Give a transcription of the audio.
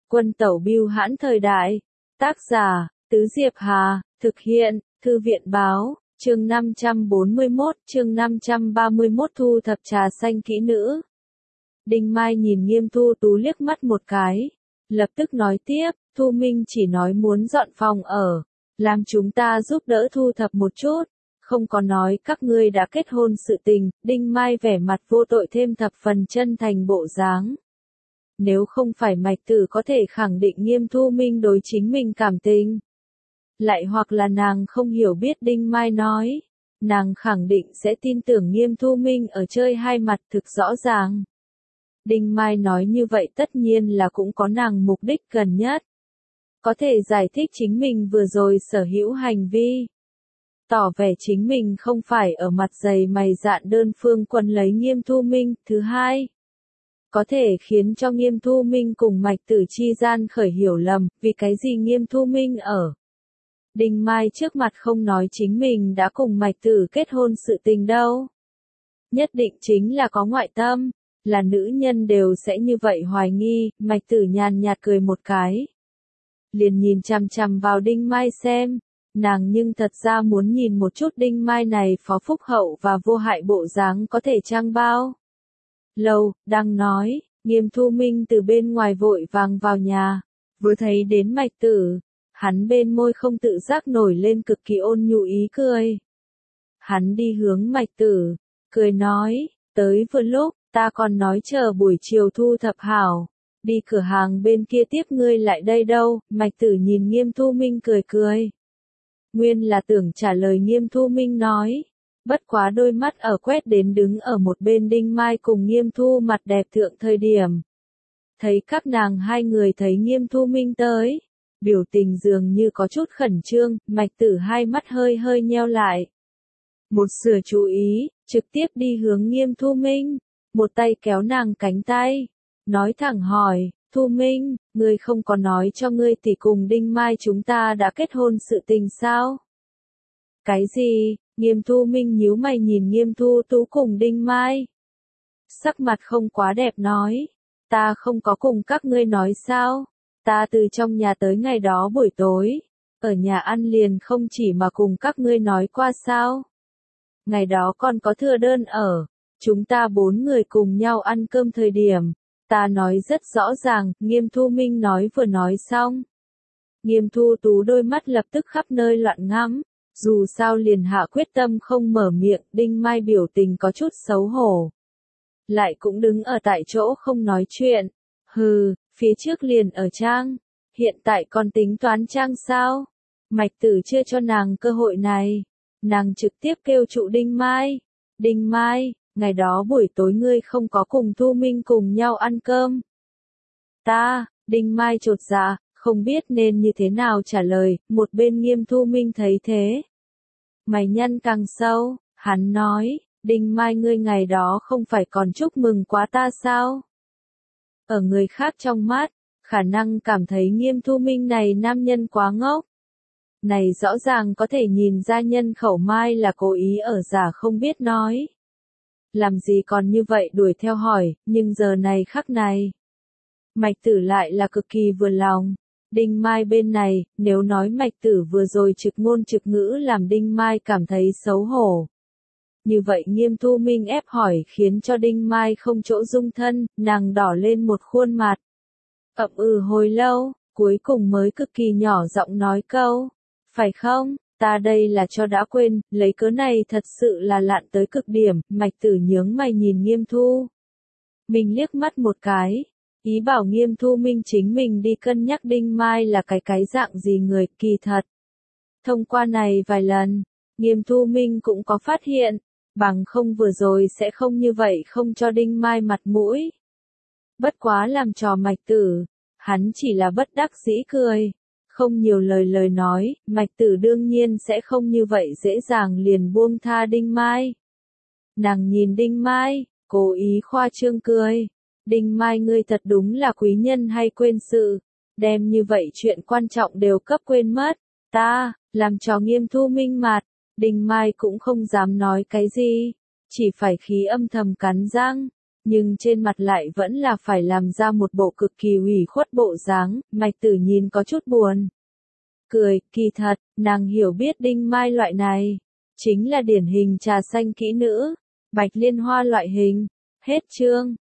Quân tẩu bưu hãn thời đại. Tác giả, Tứ Diệp Hà, thực hiện, Thư viện báo, chương 541, chương 531 thu thập trà xanh kỹ nữ. Đinh Mai nhìn Nghiêm Thu Tú liếc mắt một cái, lập tức nói tiếp, Thu Minh chỉ nói muốn dọn phòng ở, làm chúng ta giúp đỡ thu thập một chút, không có nói các ngươi đã kết hôn sự tình. Đinh Mai vẻ mặt vô tội thêm thập phần chân thành bộ dáng. Nếu không phải Mạch Tử có thể khẳng định Nghiêm Thu Minh đối chính mình cảm tình, lại hoặc là nàng không hiểu biết Đinh Mai nói, nàng khẳng định sẽ tin tưởng Nghiêm Thu Minh ở chơi hai mặt thực rõ ràng. Đinh Mai nói như vậy tất nhiên là cũng có nàng mục đích gần nhất, có thể giải thích chính mình vừa rồi sở hữu hành vi, tỏ vẻ chính mình không phải ở mặt dày mày dạn đơn phương quấn lấy Nghiêm Thu Minh. Thứ hai, có thể khiến cho Nghiêm Thu Minh cùng Mạch Tử chi gian khởi hiểu lầm, vì cái gì Nghiêm Thu Minh ở Đinh Mai trước mặt không nói chính mình đã cùng Mạch Tử kết hôn sự tình đâu. Nhất định chính là có ngoại tâm, là nữ nhân đều sẽ như vậy hoài nghi. Mạch Tử nhàn nhạt cười một cái, liền nhìn chằm chằm vào Đinh Mai xem, nàng nhưng thật ra muốn nhìn một chút Đinh Mai này phó phúc hậu và vô hại bộ dáng có thể trang bao lâu. Đang nói, Nghiêm Thu Minh từ bên ngoài vội vàng vào nhà, vừa thấy đến Mạch Tử, hắn bên môi không tự giác nổi lên cực kỳ ôn nhu ý cười. Hắn đi hướng Mạch Tử, cười nói, tới vừa lúc, ta còn nói chờ buổi chiều thu thập hảo, đi cửa hàng bên kia tiếp ngươi lại đây đâu. Mạch Tử nhìn Nghiêm Thu Minh cười cười. Nguyên là tưởng trả lời Nghiêm Thu Minh nói, bất quá đôi mắt ở quét đến đứng ở một bên Đinh Mai cùng Nghiêm Thu mặt đẹp thượng thời điểm. Thấy các nàng hai người thấy Nghiêm Thu Minh tới, biểu tình dường như có chút khẩn trương. Mạch Tử hai mắt hơi hơi nheo lại. Một sửa chú ý, trực tiếp đi hướng Nghiêm Thu Minh, một tay kéo nàng cánh tay, nói thẳng hỏi, Thu Minh, ngươi không có nói cho ngươi tỷ cùng Đinh Mai chúng ta đã kết hôn sự tình sao? Cái gì? Nghiêm Thu Minh nhíu mày nhìn Nghiêm Thu Tú cùng Đinh Mai. Sắc mặt không quá đẹp nói, ta không có cùng các ngươi nói sao? Ta từ trong nhà tới ngày đó buổi tối, ở nhà ăn liền không chỉ mà cùng các ngươi nói qua sao? Ngày đó còn có thừa đơn ở, chúng ta 4 người cùng nhau ăn cơm thời điểm, ta nói rất rõ ràng. Nghiêm Thu Minh nói vừa nói xong, Nghiêm Thu Tú đôi mắt lập tức khắp nơi loạn ngắm, dù sao liền hạ quyết tâm không mở miệng. Đinh Mai biểu tình có chút xấu hổ, lại cũng đứng ở tại chỗ không nói chuyện. Hừ, phía trước liền ở trang, hiện tại còn tính toán trang sao? Mạch Tử chưa cho nàng cơ hội này, nàng trực tiếp kêu trụ Đinh Mai. Đinh Mai, ngày đó buổi tối ngươi không có cùng Thu Minh cùng nhau ăn cơm. Đinh Mai chột dạ, không biết nên như thế nào trả lời. Một bên Nghiêm Thu Minh thấy thế, mày nhăn càng sâu, hắn nói, Đinh Mai ngươi ngày đó không phải còn chúc mừng quá ta sao? Ở người khác trong mắt, khả năng cảm thấy Nghiêm Thu Minh này nam nhân quá ngốc. Này rõ ràng có thể nhìn ra nhân khẩu Mai là cố ý ở giả không biết nói. Làm gì còn như vậy đuổi theo hỏi, nhưng giờ này khắc này, Mạch Tử lại là cực kỳ vừa lòng. Đinh Mai bên này, nếu nói Mạch Tử vừa rồi trực ngôn trực ngữ làm Đinh Mai cảm thấy xấu hổ, như vậy Nghiêm Thu Minh ép hỏi khiến cho Đinh Mai không chỗ dung thân, nàng đỏ lên một khuôn mặt. Ậm hồi lâu, cuối cùng mới cực kỳ nhỏ giọng nói câu, phải không, ta đây là cho đã quên. Lấy cớ này thật sự là lạn tới cực điểm. Mạch Tử nhướng mày nhìn Nghiêm Thu Minh liếc mắt một cái, ý bảo Nghiêm Thu Minh chính mình đi cân nhắc Đinh Mai là cái dạng gì người. Kỳ thật, thông qua này vài lần, Nghiêm Thu Minh cũng có phát hiện, bằng không vừa rồi sẽ không như vậy không cho Đinh Mai mặt mũi. Bất quá làm trò Mạch Tử, hắn chỉ là bất đắc dĩ cười, không nhiều lời nói. Mạch Tử đương nhiên sẽ không như vậy dễ dàng liền buông tha Đinh Mai. Nàng nhìn Đinh Mai, cố ý khoa trương cười. Đinh Mai ngươi thật đúng là quý nhân hay quên sự, đem như vậy chuyện quan trọng đều cấp quên mất. Làm trò Nghiêm Thu Minh mặt, Đinh Mai cũng không dám nói cái gì, chỉ phải khí âm thầm cắn răng. nhưng trên mặt lại vẫn là phải làm ra một bộ cực kỳ ủy khuất bộ dáng, Mạch Tử nhìn có chút buồn. Cười, kỳ thật, nàng hiểu biết Đinh Mai loại này, chính là điển hình trà xanh kỹ nữ, Bạch Liên Hoa loại hình. Hết chương.